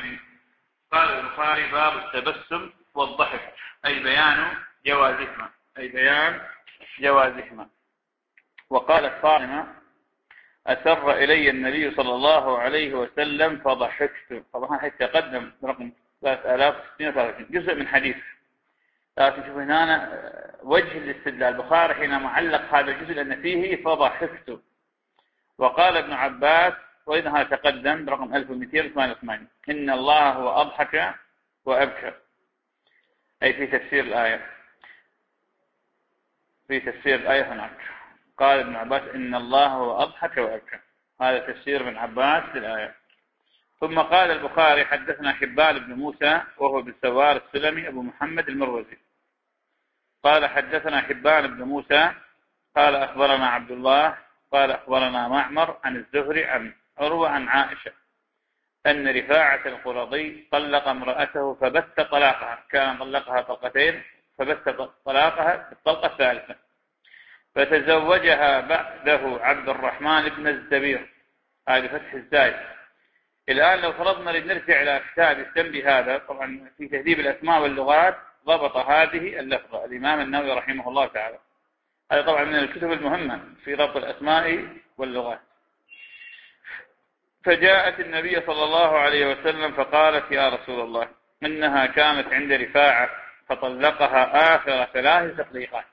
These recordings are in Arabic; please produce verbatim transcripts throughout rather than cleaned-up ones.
الثاني. قال البخاري: باب التبسم والضحك، أي بيان جوازهما، أي بيان جوازهما. وقالت فاطمة: أسر إلي النبي صلى الله عليه وسلم فضحكت. طبعا حتى تقدم رقم ثلاثة آلاف وستمائة وثلاثة وعشرين جزء من حديث، لكن شوف هنا وجه الاستدلال. البخاري حينما علق هذا الجزء لأن فيه فضحكت. وقال ابن عباس، وإذا تقدم برقم ألف ومئتين وثمانية وثمانين: إن الله هو أضحك وأبكى، أي في تفسير الآية، في تفسير الآية هناك قال ابن عباس: إن الله هو أضحك وأبكى. هذا تفسير ابن عباس للآية. ثم قال البخاري: حدثنا حبان بن موسى وهو بالسوار السلمي أبو محمد المروزي. قال: حدثنا حبان بن موسى قال: أخبرنا عبد الله قال: أخبرنا معمر عن الزهري عن عروة عن عائشة أن رفاعة القرظي طلق امرأته فبت طلاقها، كان طلقها طلقتين فبت طلاقها الطلقة الثالثة، فتزوجها بعده عبد الرحمن بن الزبير، هذه فتح الزايد. الآن لو فرضنا لنرجع إلى كتاب السم بهذا، طبعا في تهذيب الأسماء واللغات ضبط هذه اللفظة الإمام النووي رحمه الله تعالى. هذا طبعا من الكتب المهمة في ضبط الأسماء واللغات. فجاءت النبي صلى الله عليه وسلم فقالت: يا رسول الله، إنها كانت عند رفاعة فطلقها آخر ثلاث تطليقات،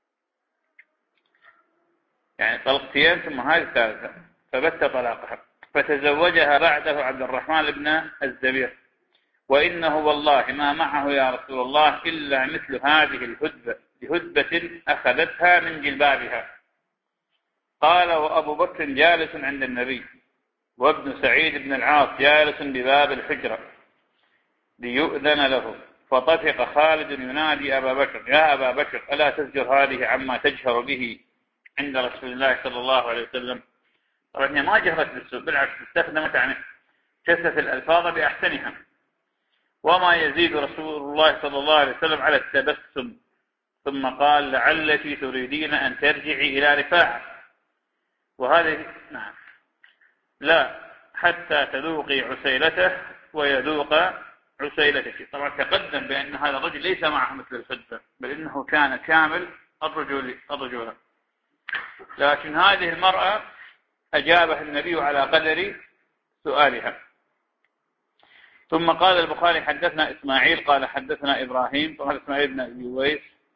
يعني طلقتين ثم هذه الثالثة، فبت طلاقها، فتزوجها بعده عبد الرحمن بن الزبير، وإنه والله ما معه يا رسول الله إلا مثل هذه الهدبة بهدبة أخذتها من جلبابها. قال: وأبو بكر جالس عند النبي، وابن سعيد بن العاص جالس بباب الحجرة ليؤذن له، فطفق خالد ينادي أبا بكر: يا أبا بكر، ألا تزجر هذه عما تجهر به عند رسول الله صلى الله عليه وسلم. طبعا هي ما جهرت بالسوء، بالعكس استخدمت يعني كثرة الألفاظ بأحسنها. وما يزيد رسول الله صلى الله عليه وسلم على التبسم. ثم قال: لعلك تريدين أن ترجعي إلى رفاعة، وهذه نعم، لا حتى تذوقي عسيلته ويذوق عسيلتك. طبعا تقدم بأن هذا الرجل ليس معه مثل الفدة، بل إنه كان كامل الرجل الرجل لكن هذه المرأة أجابها النبي على قدر سؤالها. ثم قال البخاري: حدثنا إسماعيل قال: حدثنا إبراهيم، طبعا إسماعيل بن أبي ويس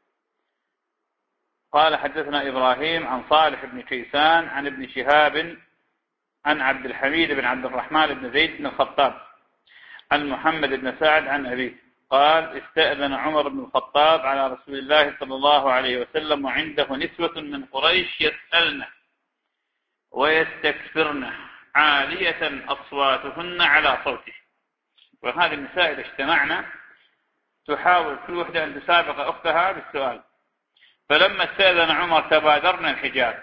قال: حدثنا إبراهيم عن صالح بن كيسان عن ابن شهاب عن عبد الحميد بن عبد الرحمن بن زيد بن الخطاب عن محمد بن سعد عن أبيه قال: استأذن عمر بن الخطاب على رسول الله صلى الله عليه وسلم وعنده نسوة من قريش يسألن ويستكثرن عالية أصواتهن على صوته. وهذه النساء إذا اجتمعنا تحاول كل وحدة أن تسابق أختها بالسؤال. فلما استأذن عمر تبادرنا الحجاب،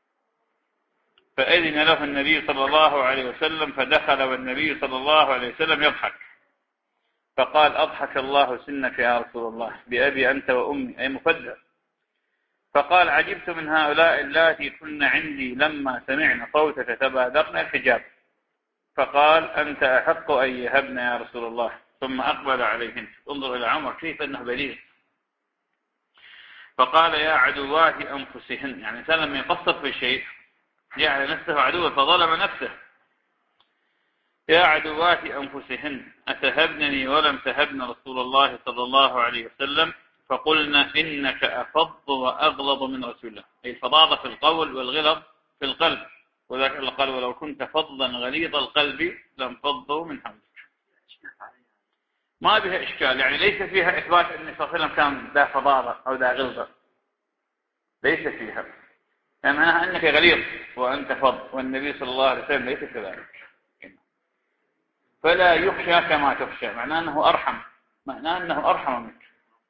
فأذن له النبي صلى الله عليه وسلم، فدخل والنبي صلى الله عليه وسلم يضحك، فقال: أضحك الله سنك يا رسول الله، بأبي أنت وأمي، أي مفدى. فقال: عجبت من هؤلاء اللاتي كن عندي لما سمعنا صوتك تبادرنا الحجاب. فقال: أنت أحق أن يهبن يا رسول الله. ثم أقبل عليهن. انظر إلى عمر كيف أنه بليغ. فقال: يا عدوات أنفسهن، يعني إنسان لما يقصر في شيء جعل نفسه عدوا فظلم نفسه. يا عدوات أنفسهن أتهبنني ولم تهبن رسول الله صلى الله عليه وسلم؟ فقلنا: إنك أفض وأغلظ من رسول الله، أي الفظاظة في القول والغلظ في القلب. وذلك الله قال: ولو كنت فظا غليظ القلب لانفضوا من حولك. ما بها إشكال، يعني ليس فيها إثبات أن النبي صلى الله عليه وسلم كان ذا فظاظة أو ذا غلظة، ليس فيها، يعني معناها أنك غليظ وأنت فظ، والنبي صلى الله عليه وسلم ليس كذلك. فلا يخشى كما تخشى، معناه أنه أرحم، معناه أنه أرحم منك.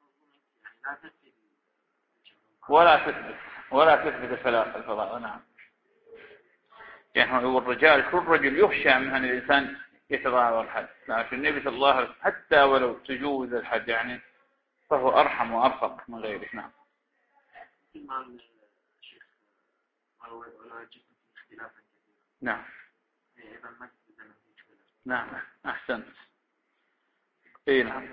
ولا تثبت ولا تثبت الفضاء. نعم، يعني هو الرجال كل رجل يخشى من أن الإنسان يتضاعف الحد، لكن النبي صلى الله عليه وسلم حتى ولو تجوز الحد يعني فهو أرحم وأرفق من غيره. نعم. نعم. نعم أحسنت. اي نعم.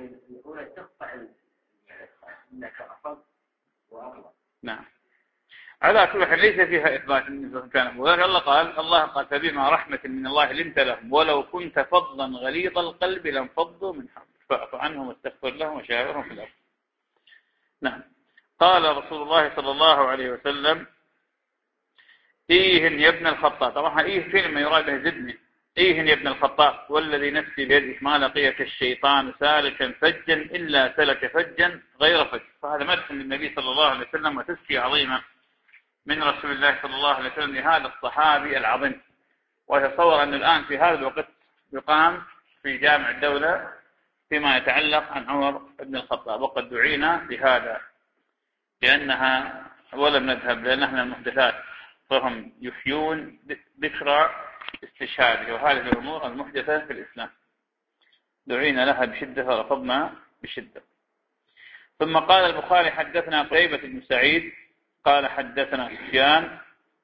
نعم. على كل حال ليس فيها إثبات النبي كان أبو ذر. الله قال الله قال فبما رحمة من الله لنت لهم ولو كنت فظا غليظ القلب لانفضوا من حولك فاعف عنهم واستغفر لهم وشاورهم في الأمر. نعم. قال رسول الله صلى الله عليه وسلم إيهن يا ابن الخطاب. طبعا إيه فيلم يراد به زدني. إيهن يا ابن الخطاب والذي نفسي بيده ما لقيك الشيطان سالكا فجا إلا سلك فجا غير فج. فهذا مدح للنبي صلى الله عليه وسلم وتزكية عظيمة من رسول الله صلى الله عليه وسلم لهذا الصحابي العظيم. ويتصور أن الآن في هذا الوقت يقام في جامع الدولة فيما يتعلق عن عمر بن الخطاب وقد دعينا بهذا لأنها ولم نذهب لأنها من المحدثات فهم يحيون ذكرى استشهاده وهذه الأمور المحدثة في الإسلام دعينا لها بشدة فرفضنا بشدة. ثم قال البخاري حدثنا قتيبة بن سعيد قال حدثنا سفيان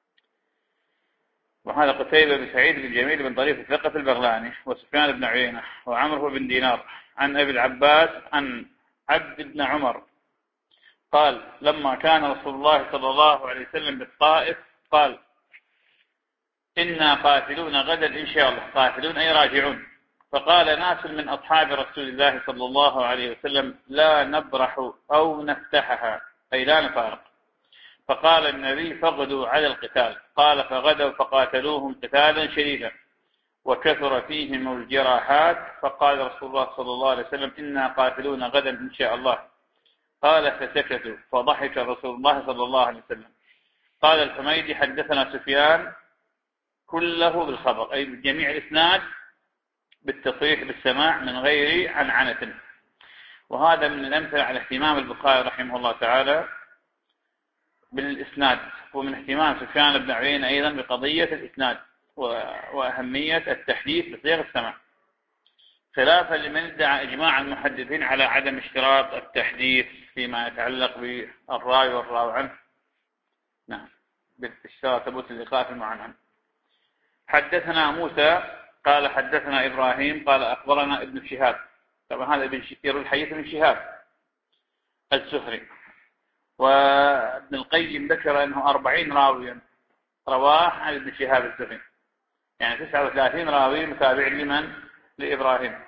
وهذا قتيبة بن سعيد بن جميل بن طريف الثقة البغلاني وسفيان بن عيينة وعمرو بن دينار عن أبي العباس عن عبد بن عمر قال لما كان رسول الله صلى الله عليه وسلم بالطائف قال إنا قاتلون غدا إن شاء الله. قاتلون أي راجعون. فقال ناس من أصحاب رسول الله صلى الله عليه وسلم لا نبرح أو نفتحها أي لا نفارق. فقال النبي فغدوا على القتال. قال فغدوا فقاتلوهم قتالا شديدا وكثر فيهم الجراحات. فقال رسول الله صلى الله عليه وسلم إنا قاتلون غدا إن شاء الله. قال فسكتوا فضحك رسول الله صلى الله عليه وسلم. قال الحميدي حدثنا سفيان كله بالخبر أي بجميع الإسناد بالتصريح بالسماع من غير عنعنة. وهذا من الأمثلة على اهتمام البخاري رحمه الله تعالى بالإسناد ومن اهتمام سفيان بن عيينة أيضا بقضية الإسناد وأهمية التحديث بصيغ السماع خلافا لمن ادعى إجماع المحدثين على عدم اشتراط التحديث فيما يتعلق بالراوي والراوي عنه. نعم بالاشتراط ثبوت اللقاء في المعنى. حدثنا موسى قال حدثنا إبراهيم قال أخبرنا ابن شهاب. طبعا هذا ابن يروي الحديث من شهاب الزهري. وابن القيم ذكر أنه أربعين راويا رواه عن ابن شهاب الزهري يعني تسعة وثلاثين راوي متابع لمن لإبراهيم.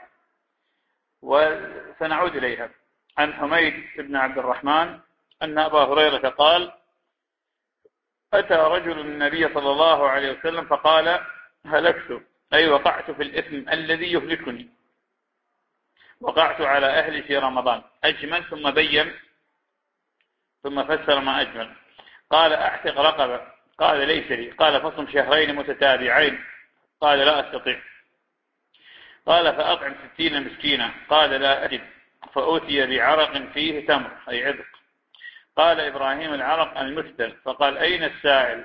وسنعود إليها. عن حميد بن عبد الرحمن أن أبا هريرة قال أتى رجل النبي صلى الله عليه وسلم فقال هلكت أي وقعت في الإثم الذي يهلكني وقعت على أهلي في رمضان. أجمل ثم بين ثم فسر ما أجمل. قال أعتق رقبة. قال ليس لي. قال فصم شهرين متتابعين. قال لا أستطيع. قال فأطعم ستين مسكينا. قال لا أجد. فأوتي بعرق فيه تمر أي عذق. قال إبراهيم العرق المثل. فقال أين السائل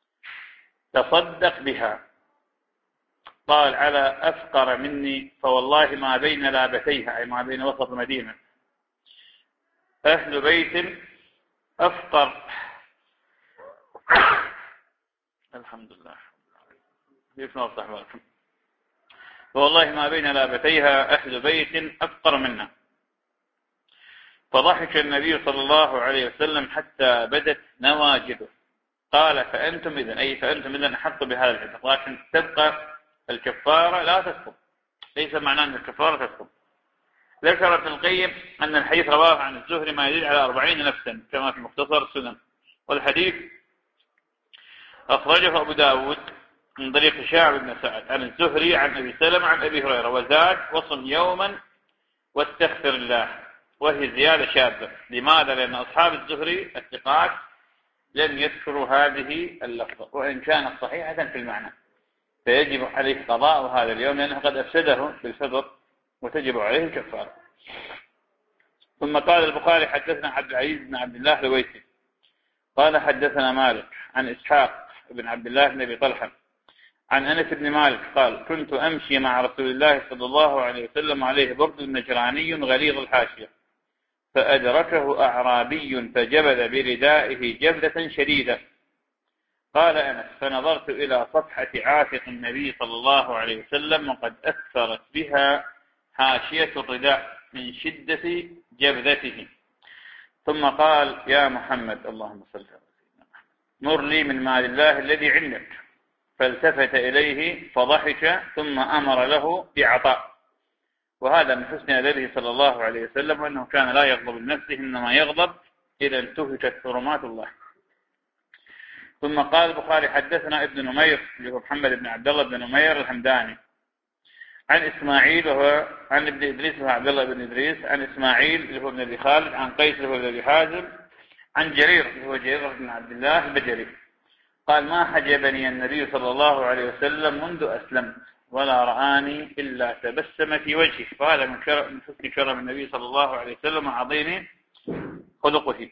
تصدق بها. قال على أفقر مني فوالله ما بين لابتيها أي ما بين وسط المدينة أهل بيت أفقر الحمد لله فوالله ما بين لابتيها أهل بيت أفقر منا. فضحك النبي صلى الله عليه وسلم حتى بدت نواجذه. قال فأنتم إذن أي فأنتم إذن أحق بهذا العتق لكن تبقى الكفارة لا تسقط. ليس معناه أن الكفارة تسقط. ذكر ابن القيم أن الحديث رواه عن الزهري ما يدل على أربعين نفسا كما في مختصر السنن. والحديث أخرجه أبو داود من طريق شعب بن سعد عن الزهري عن أبي سلمة عن أبي هريرة وزاد وصم يوما واستغفر الله وهي زيادة شاذة. لماذا؟ لأن أصحاب الزهري الثقات لم يذكروا هذه اللفظة وإن كانت صحيحة في المعنى فيجب عليه قضاء هذا اليوم لأنه قد أفسده بالفطر وتجب عليه الكفارة. ثم قال البخاري حدثنا عبد العزيز بن عبد الله الويسي قال حدثنا مالك عن إسحاق بن عبد الله بن أبي طلحة عن أنس بن مالك قال كنت أمشي مع رسول الله صلى الله عليه وسلم عليه برد نجراني غليظ الحاشية فأدركه أعرابي فجبل بردائه جبلة شديدة. قال أنس فنظرت إلى صفحة عاتق النبي صلى الله عليه وسلم وقد أثرت بها حاشية الرداء من شدة جبذته، ثم قال: يا محمد، اللهم صل على سيدنا محمد، مر لي من مال الله الذي عندك. فالتفت إليه فضحك، ثم أمر له بعطاء. وهذا من حسن أدبه صلى الله عليه وسلم، وأنه كان لا يغضب لنفسه، إنما يغضب إذا انتهكت حرمات الله. ثم قال البخاري: حدثنا ابن نمير اللي هو محمد بن عبد الله بن نمير الحمداني، عن إسماعيل وهو عن ابن إدريس وهو عبد الله بن إدريس، عن إسماعيل اللي هو ابن أبي خالد، عن قيس اللي هو ابن أبي حازم، عن جرير اللي هو جرير بن عبد الله البجلي قال: ما حجبني النبي صلى الله عليه وسلم منذ أسلمت، ولا رآني إلا تبسم في وجهه. فهذا من حسن كرم النبي صلى الله عليه وسلم وعظيم خلقه.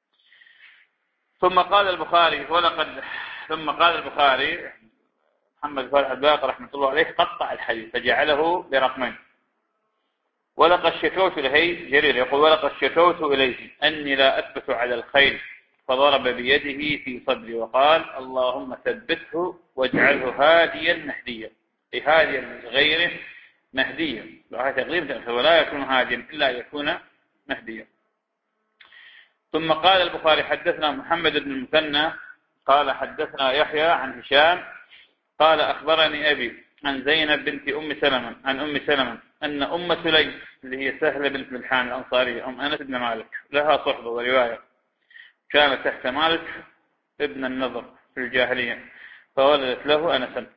ثم قال البخاري ولقد ثم قال البخاري محمد بن الباقر رحمه الله عليه قطع الحديث فجعله برقمين: ولقد شكوت إليه، جرير يقول: ولقد شكوت إليه أني لا أثبت على الخير، فضرب بيده في صدري وقال: اللهم ثبته واجعله هاديا مهديا، أي هاديا غيره مهديا. وهذا تغليب، ولا يكون هاديا إلا يكون مهديا. ثم قال البخاري: حدثنا محمد بن المثنى قال حدثنا يحيى عن هشام قال: أخبرني أبي عن زينب بنت أم سلمة عن أم سلمة أن أم سليم اللي هي سهلة بنت ملحان الأنصارية أم أنس بن مالك لها صحبة ورواية، كانت تحت مالك ابن النضر في الجاهلية، فولدت له أنسا.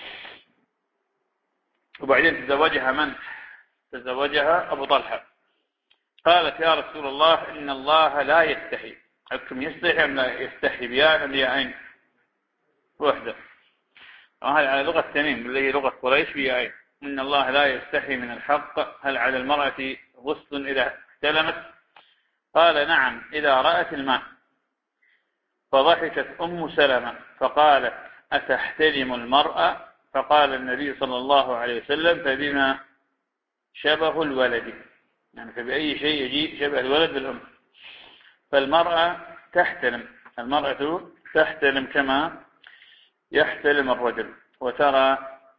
وبعدين تزوجها من؟ تزوجها أبو طلحة. قالت: يا رسول الله، إن الله لا يستحي. أكتم يستحي أم لا يستحي؟ بيان أم ياءين؟ وحدة. وهذا على لغة تميم اللي هي لغة قريش بياءين. إن الله لا يستحي من الحق، هل على المرأة غسل إذا احتلمت؟ قال: نعم، إذا رأت الماء. فضحكت أم سلمة فقالت: أتحتلم المرأة؟ فقال النبي صلى الله عليه وسلم: فبما شبه الولد، يعني فبأي شيء يجي شبه الولد بالأم. فالمرأة تحتلم، المرأة تحتلم كما يحتلم الرجل، وترى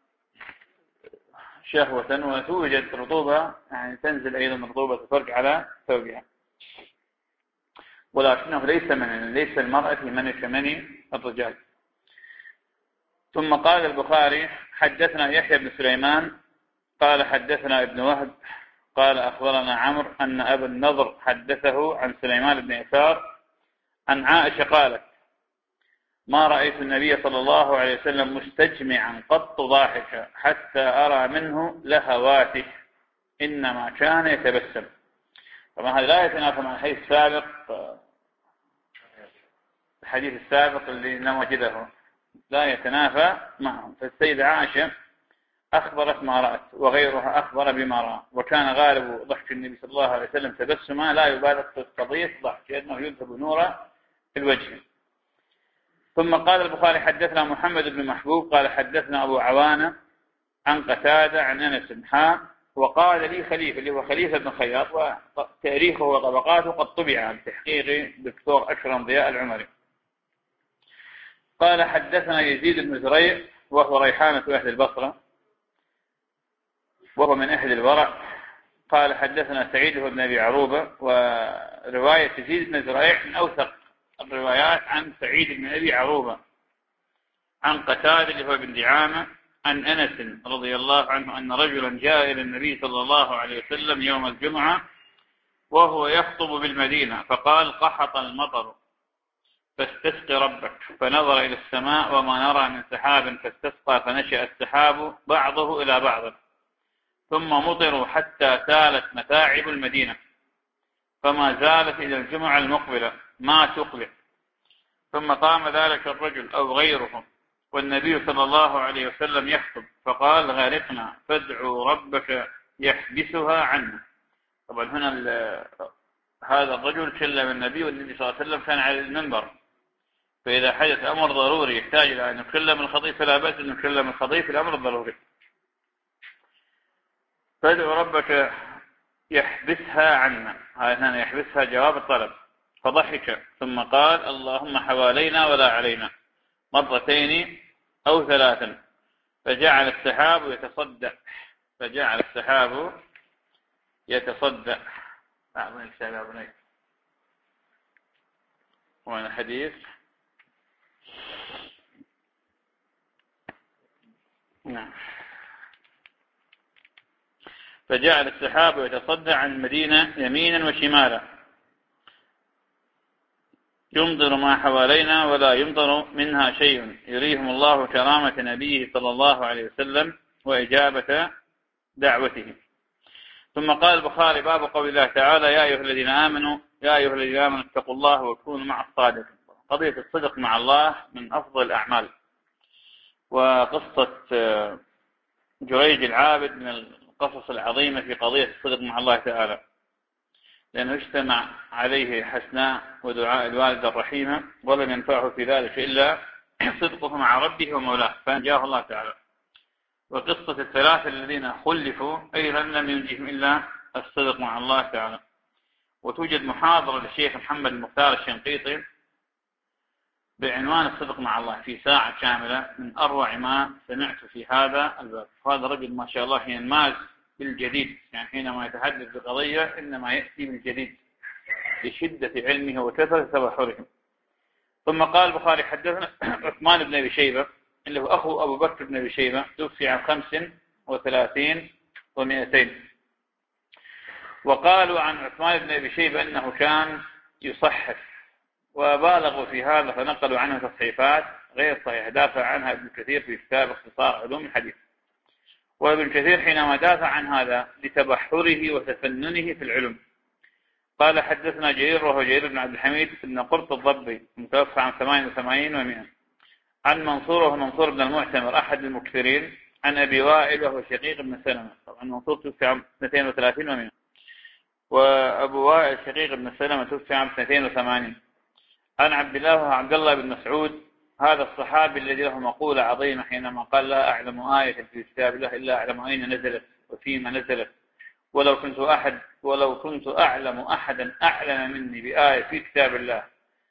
شهوة وتوجد رطوبة، يعني تنزل أيضا رطوبة الفرج على ثوبها، ولكنه ليس من ليس المرأة من كمن الرجال. ثم قال البخاري: حدثنا يحيى بن سليمان قال حدثنا ابن وهب قال أخبرنا عمرو أن أبا النضر حدثه عن سليمان بن يسار عن عائشة قالت: ما رأيت النبي صلى الله عليه وسلم مستجمعا قط ضاحكا حتى أرى منه لهواته، إنما كان يتبسم. طبعا هذا لا يتنافى مع الحديث السابق، الحديث السابق اللي نوجده لا يتنافى معه. فالسيدة عائشة أخبرت ما رأت، وغيرها أخبر بما رأى، وكان غالب ضحك النبي صلى الله عليه وسلم تبسما لا يبالغ في قضية ضحك، لأنه يذهب نور في الوجه. ثم قال البخاري: حدثنا محمد بن محبوب قال حدثنا أبو عوانة عن قتادة عن أنس بن حام، وقال لي خليفة اللي هو خليفة بن خياط، وتاريخه وطبقاته قد طبع بتحقيق الدكتور أكرم ضياء العمري. قال: حدثنا يزيد بن زريع وهو ريحانة أهل البصرة وهو من أهل الورع. قال: حدثنا سعيد بن أبي عروبة، ورواية يزيد بن زريع من أوثق الروايات عن سعيد بن أبي عروبة عن قتادة اللي هو بن دعامة عن أنس رضي الله عنه أن رجلا جاء إلى النبي صلى الله عليه وسلم يوم الجمعة وهو يخطب بالمدينة، فقال: قحط المطر فاستسق ربك. فنظر إلى السماء وما نرى من سحاب فاستسقى، فنشأ السحاب بعضه إلى بعض، ثم مطروا حتى سالت متاعب المدينة، فما زالت إلى الجمعة المقبلة ما تقبل. ثم قام ذلك الرجل أو غيره والنبي صلى الله عليه وسلم يخطب، فقال: غارقنا فادعوا ربك يحبسها عنا. طبعا هنا هذا الرجل كلم النبي، والنبي صلى الله عليه وسلم كان على المنبر، فإذا حدث أمر ضروري يحتاج إلى أن نكلم الخطيب فلا بأس أن نكلم الخطيب في الأمر الضروري. فادعوا ربك يحبسها عنا، هنا يحبسها جواب الطلب. فضحك ثم قال: اللهم حوالينا ولا علينا، مرتين أو ثلاثا. فجعل السحاب يتصدع فجعل السحاب يتصدع. أعطني الكتاب يا بني. وين الحديث؟ نعم. فجعل السحاب يتصدع عن المدينة يمينا وشمالا، يمطر ما حوالينا ولا يمطر منها شيء، يريهم الله كرامة نبيه صلى الله عليه وسلم وإجابة دعوته. ثم قال البخاري: باب قول الله تعالى: يا أيها الذين آمنوا يا أيها الذين آمنوا اتقوا الله وكونوا مع الصادقين. قضية الصدق مع الله من أفضل الأعمال. وقصة جريج العابد من القصص العظيمة في قضية الصدق مع الله تعالى، لأنه اجتمع عليه حسناء ودعاء الوالدة الرحيمة، ولم ينفعه في ذلك إلا صدقه مع ربه ومولاه، فأنجاه الله تعالى. وقصة الثلاثة الذين خلفوا أيضا لم ينجهم إلا الصدق مع الله تعالى. وتوجد محاضرة للشيخ محمد المختار الشنقيطي بعنوان الصدق مع الله في ساعة كاملة، من أروع ما سمعت في هذا الباب. هذا رجل ما شاء الله ينماز بالجديد، يعني حينما يتحدث بقضية إنما يأتي بالجديد لشدة علمه وكثرة تبحره. ثم قال البخاري: حدثنا عثمان بن أبي شيبة اللي هو أخو أبو بكر بن أبي شيبة، توفي عن خمس وثلاثين ومئتين. وقالوا عن عثمان بن أبي شيبة أنه كان يصحف، وبالغوا في هذا فنقلوا عنه تصحيفات غير صحيحة، دافع عنها ابن كثير في كتاب اختصار علوم الحديث. وابن كثير حينما دافع عن هذا لتبحره وتفننه في العلم قال: حدثنا جرير وهو جرير بن عبد الحميد بن قرط الضبي، متوفى عن ثمانية وثمانين ومئة، عن منصور وهو منصور بن المعتمر أحد المكثرين، عن أبي وائل وهو شقيق بن سلمة. طبعا منصور توفي عام اثنتين وثلاثين ومئة، وأبو وائل شقيق بن سلمة توفي عام اثنتين وثمانين. عن عبد الله وهو عبد الله بن مسعود، هذا الصحابي الذي له مقولة عظيمة حينما قال: لا أعلم آية في كتاب الله إلا أعلم أين نزلت وفيما نزلت، ولو كنت أحد ولو كنت أعلم أحدا أعلم مني بآية في كتاب الله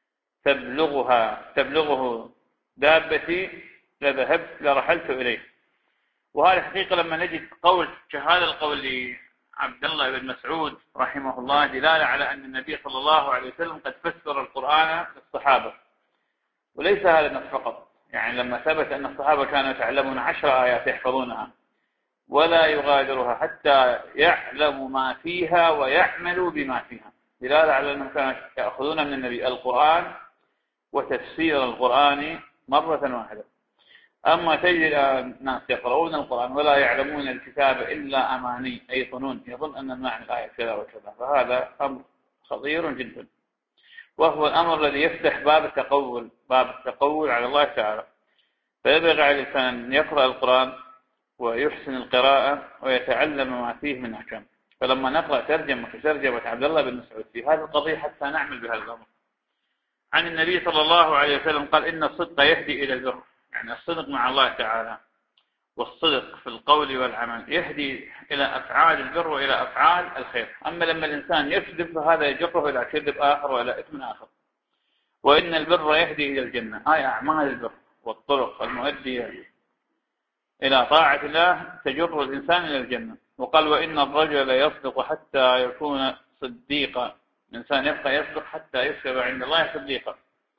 تبلغها تبلغه دابتي لذهبت لرحلت إليه. وهذا حقيقة لما نجد قول كهذا القول لعبد الله بن مسعود رحمه الله دلالة على أن النبي صلى الله عليه وسلم قد فسر القرآن للصحابة، وليس هذا النص فقط. يعني لما ثبت أن الصحابة كانوا يتعلمون عشر آيات يحفظونها ولا يغادرها حتى يعلموا ما فيها ويعملوا بما فيها، دلالة على أنهم كانوا يأخذون من النبي القرآن وتفسير القرآن مرة واحدة. أما تجد الناس يقرؤون القرآن ولا يعلمون الكتاب إلا أماني، أي ظنون، يظن أن المعنى الآية كذا وكذا، فهذا أمر خطير جدا، وهو الأمر الذي يفتح باب التقول باب التقول على الله تعالى. فيبغى على الإنسان أن يقرأ القرآن ويحسن القراءة ويتعلم ما فيه من أحكام. فلما نقرأ ترجمة ترجمة عبد الله بن مسعود في هذه القضية حتى نعمل بهذا الأمر. عن النبي صلى الله عليه وسلم قال: إن الصدق يهدي إلى البر، يعني الصدق مع الله تعالى والصدق في القول والعمل يهدي إلى أفعال البر وإلى أفعال الخير. أما لما الإنسان يكذب فهذا يجره إلى كذب آخر وإلى إثم آخر. وإن البر يهدي إلى الجنة، أي أعمال البر والطرق المؤدية إلى طاعة الله تجر الإنسان إلى الجنة. وقال: وإن الرجل يصدق حتى يكون صديقا، الإنسان يبقى يصدق حتى يكتب عند الله صديقا.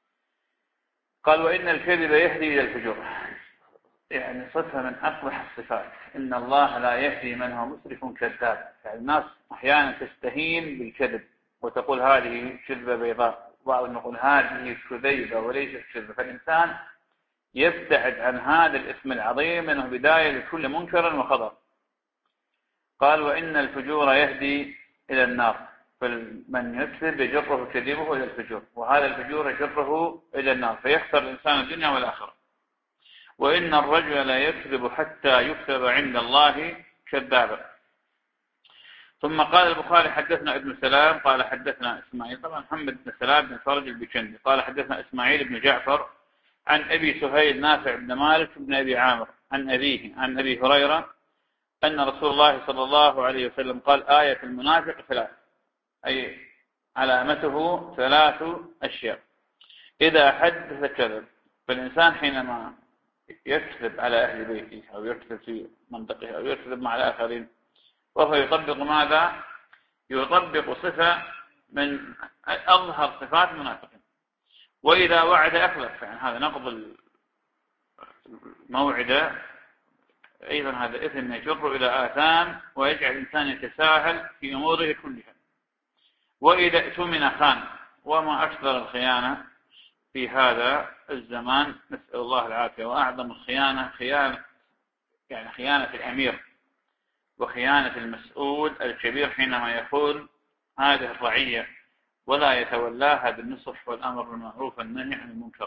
قال: وإن الكذب يهدي إلى الفجور، يعني صفة من أقبح الصفات. إن الله لا يهدي من هو مسرف كذاب. يعني الناس أحيانا تستهين بالكذب وتقول هذه كذبة بيضاء، بعضهم يقول هذه كذيبة وليست كذبة. فالإنسان يبتعد عن هذا الاسم العظيم أنه بداية لكل منكر وخطر. قال: وإن الفجور يهدي إلى النار، فمن يكذب يجره كذبه إلى الفجور، وهذا الفجور يجره إلى النار فيخسر الإنسان الدنيا والآخرة. وإن الرجل لا يكذب حتى يكتب عند الله كذابا. ثم قال البخاري: حدثنا ابن سلام قال حدثنا إسماعيل، طبعا محمد بن سلام بن فرج البكندي، قال حدثنا إسماعيل بن جعفر عن أبي سهيل نافع بن مالك بن أبي عامر عن أبيه عن أبي هريرة أن رسول الله صلى الله عليه وسلم قال: آية المنافق ثلاث، أي علامته ثلاث أشياء: إذا حدث كذب. فالإنسان حينما يكذب على أهل بيته أو يكذب في منطقه أو يكذب مع الآخرين وهو يطبق ماذا؟ يطبق صفة من أظهر صفات المنافقين. وإذا وعد أخلف، يعني هذا نقض الموعد أيضا هذا إثم يجر إلى آثام ويجعل الإنسان يتساهل في أموره كلها. وإذا اؤتمن خان، وما أكثر الخيانة في هذا الزمان، نسأل الله العافية. وأعظم الخيانة خيانة يعني خيانة الأمير وخيانة المسؤول الكبير حينما يخون هذه الرعية ولا يتولاها بالنصح والأمر بالمعروف والنهي عن المنكر.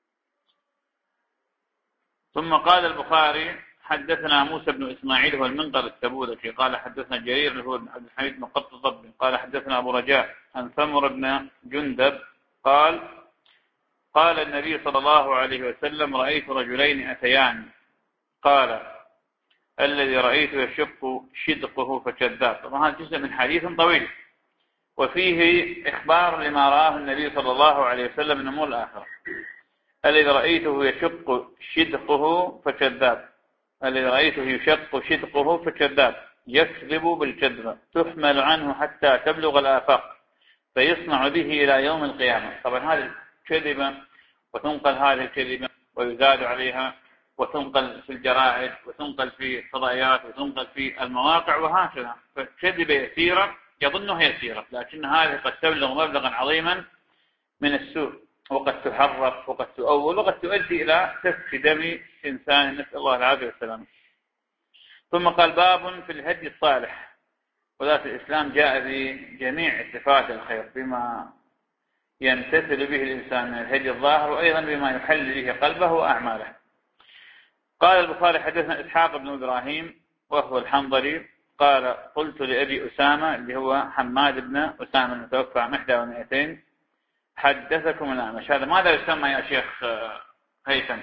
ثم قال البخاري حدثنا موسى بن إسماعيل هو المنقر التبوذكي قال حدثنا جرير هو عبد الحميد بن قط الضبي قال حدثنا أبو رجاء عن ثمر بن جندب قال قال النبي صلى الله عليه وسلم رأيت رجلين أتيان قال الذي رأيته يشق شدقه فكذاب. طبعا هذا جزء من حديث طويل وفيه إخبار لما رآه النبي صلى الله عليه وسلم من أمور الآخرة. الذي رأيته يشق شدقه فكذاب، الذي رأيته يشق شدقه فكذاب يكذب بالكذبة تحمل عنه حتى تبلغ الآفاق فيصنع به إلى يوم القيامة. طبعا هذه الكذبة وتنقل هذه الكذبة ويزاد عليها وتنقل في الجرائد وتنقل في الفضائيات وتنقل في المواقع وهكذا. فكذبة يسيرة يظنها يسيرة لكن هذه قد تبلغ مبلغا عظيما من السوء وقد تحرف وقد تؤول وقد تؤدي إلى سفك دم إنسان، نسأل الله العافية والسلامة. ثم قال باب في الهدي الصالح. وذات الإسلام جاء بجميع صفات الخير بما يمتثل به الإنسان من الهدي الظاهر وأيضا بما يحل به قلبه وأعماله. قال البخاري حدثنا إسحاق بن إبراهيم وهو الحنظلي قال قلت لأبي أسامة اللي هو حماد بن أسامة المتوفى عام إحدى ومئتين حدثكم الأعمش. هذا ماذا يسمى يا شيخ هيثم؟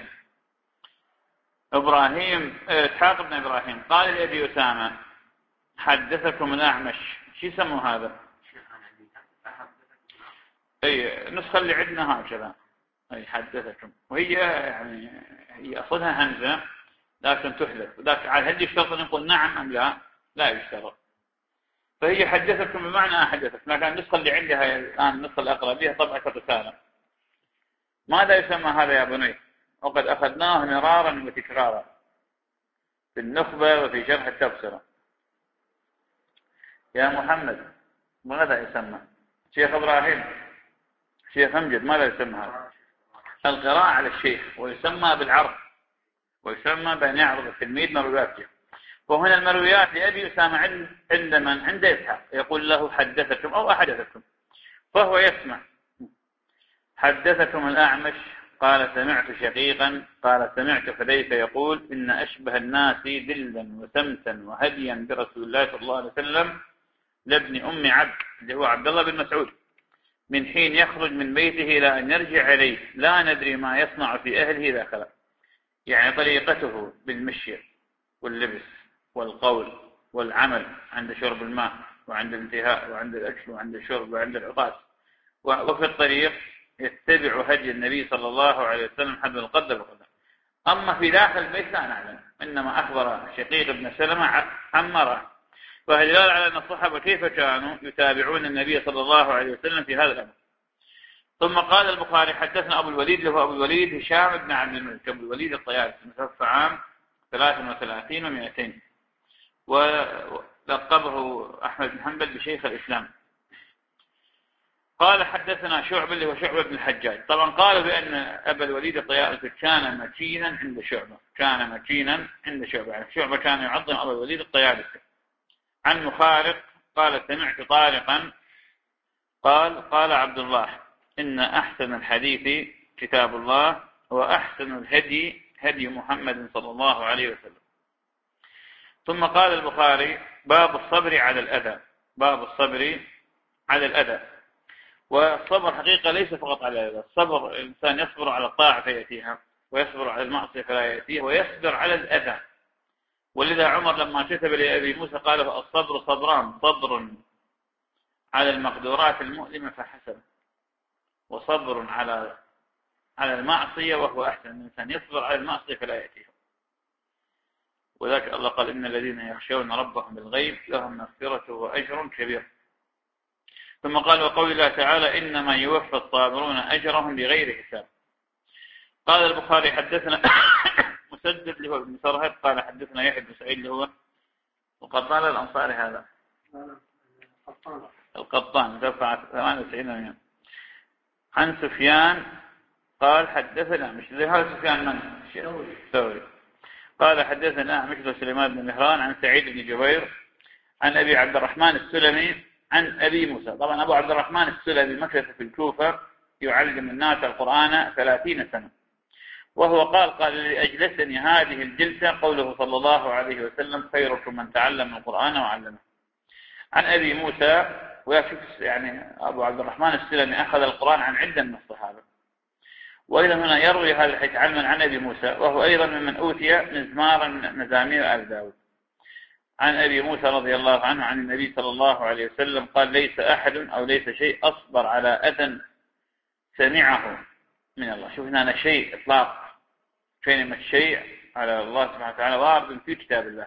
إبراهيم إسحاق بن إبراهيم قال لأبي أسامة حدثكم الأعمش. شو يسموا هذا؟ أي نسخة اللي عندنا هكذا أي حدثكم، وهي يعني هي أصلها همزة لكن تحذف، لكن على هل يشترط أن نقول نعم أم لا؟ لا يشترط. فهي حدثكم بمعنى أحدثك، لكن النسخة اللي عندها الآن النسخة الأقربية طبعة الرسالة. ماذا يسمى هذا يا بني؟ وقد أخذناه مرارا وتكرارا في النخبة وفي شرح التبصرة. يا محمد ماذا يسمى؟ شيخ إبراهيم شيخ أمجد ماذا يسمى هذا؟ القراءة على الشيخ، ويسمى بالعرض، ويسمى بأن يعرض التلميذ مروياته. وهنا المرويات لأبي أسامة عند من؟ عند إسحاق يقول له حدثكم أو أحدثكم، فهو يسمع حدثكم الأعمش قال سمعت شقيقا قال سمعت حذيفة يقول إن أشبه الناس دلا وسمتا وهديا برسول الله صلى الله عليه وسلم لابن أم عبد اللي هو عبد الله بن مسعود من حين يخرج من بيته إلى أن يرجع إليه لا ندري ما يصنع في أهله إذا خلق. يعني طريقته بالمشي واللبس والقول والعمل عند شرب الماء وعند الانتهاء وعند الأكل وعند الشرب وعند العطاس وفي الطريق يتبع هدي النبي صلى الله عليه وسلم حد القدر والقدر. أما في داخل البيت لا نعلم، إنما أخبر شقيق بن سلمة عن مرة. فهل يدل على أن الصحابة كيف كانوا يتابعون النبي صلى الله عليه وسلم في هذا الأمر. ثم قال البخاري حدثنا أبو الوليد اللي هو أبو الوليد هشام بن عبد الملك أبو الوليد الطيالسي متوفى عام ثلاث وثلاثين ومئتين ولقبه أحمد بن حنبل بشيخ الإسلام. قال حدثنا شعبة اللي هو شعبة بن الحجاج. طبعا قالوا بأن أبا الوليد الطيالسي كان مكينا عند شعبة، كان مكينا عند شعبة، يعني شعبة كان يعظم أبا الوليد الطيالسي. عن مخارق قال سمعت طارقا قال قال عبد الله إن أحسن الحديث كتاب الله وأحسن الهدي هدي محمد صلى الله عليه وسلم. ثم قال البخاري باب الصبر على الأذى. باب الصبر على الأذى. والصبر حقيقة ليس فقط على الأذى، الصبر الإنسان يصبر على الطاعة فيأتيها ويصبر على المعصية فلا يأتيها ويصبر على الأذى. ولذا عمر لما كتب لأبي موسى قال الصبر صبران، صبر على المقدورات المؤلمة فحسن، وصبر على على المعصية وهو أحسن. الإنسان يصبر على المعصية فلا يأتيها. وذلك الله قال إن الذين يخشون ربهم بالغيب لهم مغفرة وأجر كبير. ثم قال وقول الله تعالى إنما يوفى الصابرون أجرهم بغير حساب. قال البخاري حدثنا مسدد اللي هو ابن سرهد قال حدثنا يحيى بن سعيد اللي هو القطان الأنصاري هذا القطان دفع ثمانية وتسعين عن سفيان قال حدثنا مش هذا سفيان من الثوري قال حدثنا مثل سليمان بن مهران عن سعيد بن جبير عن أبي عبد الرحمن السلمي عن أبي موسى. طبعا أبو عبد الرحمن السلمي مكث في الكوفة يعلم الناس القرآن ثلاثين سنة، وهو قال قال لأجلسني هذه الجلسة قوله صلى الله عليه وسلم خيركم من تعلم القرآن وعلمه. عن أبي موسى، ويفكس يعني أبو عبد الرحمن السلمي أخذ القرآن عن عدة من الصحابة، وأيضا هنا يروي هذا الحديث علما عن أبي موسى، وهو أيضا ممن أوتي مزمارا من مزامير آل داود. عن أبي موسى رضي الله عنه عن النبي صلى الله عليه وسلم قال ليس أحد أو ليس شيء أصبر على أذى سمعه من الله. شوف هنا شيء إطلاق كلمة الشيء على الله سبحانه وتعالى وارد في كتاب الله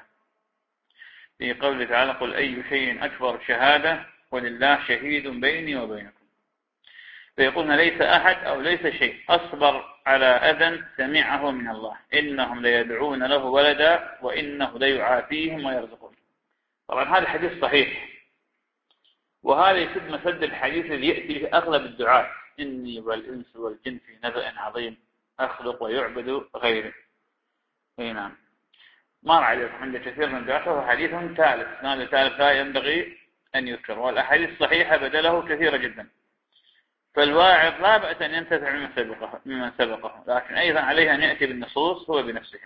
في قوله تعالى قل أي شيء أكبر شهادة ولله شهيد بيني وبينكم. فيقولون ليس أحد أو ليس شيء أصبر على أذى سمعه من الله إنهم ليدعون له ولدا وإنه ليعافيهم ويرزقهم. طبعا هذا الحديث صحيح، وهذا يسد مسد الحديث اللي يأتي في أغلب الدعاء إني والإنس والجن في نبأ عظيم أخلق ويعبد غيري. اي نعم، مر عليكم عند كثير من الدعاء وهو حديث ثالث، هذا ثالث لا ينبغي أن يذكر، والأحاديث الصحيحة بدله كثيرة جدا. فالواعظ لا بأس أن ينتفع ممن سبقه, ممن سبقه لكن أيضا عليه أن يأتي بالنصوص هو بنفسه.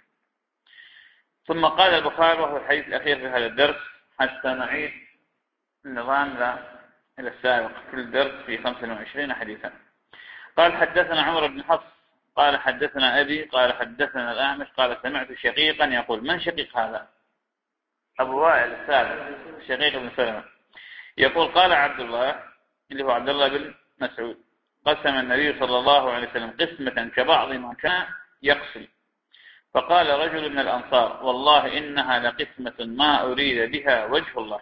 ثم قال البخاري وهو الحديث الأخير في هذا الدرس حتى نعيد النظام إلى السابق كل درس في خمسة وعشرين حديثا. قال حدثنا عمر بن حفص قال حدثنا أبي قال حدثنا الأعمش قال سمعت شقيقا يقول. من شقيق هذا؟ أبو وائل السابق شقيق بن سلمة يقول قال عبد الله اللي هو عبد الله بن مسعود قسم النبي صلى الله عليه وسلم قسمة كبعض ما كان يقسم، فقال رجل من الأنصار والله إنها لقسمة ما أريد بها وجه الله.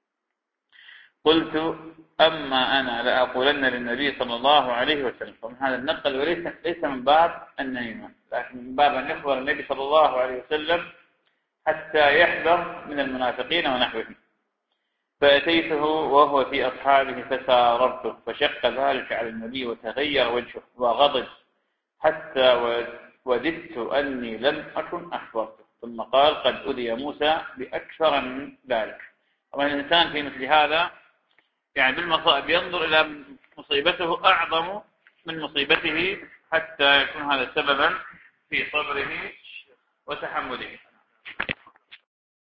قلت أما أنا لأقولن للنبي صلى الله عليه وسلم. طبعا هذا النقل وليس ليس من باب النميمة، لكن من باب أن يخبر النبي صلى الله عليه وسلم حتى يحذر من المنافقين ونحوهم. فأتيته وهو في أصحابه فساررته فشق ذلك على النبي وتغير وجهه وغضب حتى وددت أني لم أكن أخبرته. ثم قال قد أذي موسى بأكثر من ذلك. طبعا الإنسان في مثل هذا يعني بالمصائب ينظر إلى مصيبته أعظم من مصيبته حتى يكون هذا سببا في صبره وتحمله.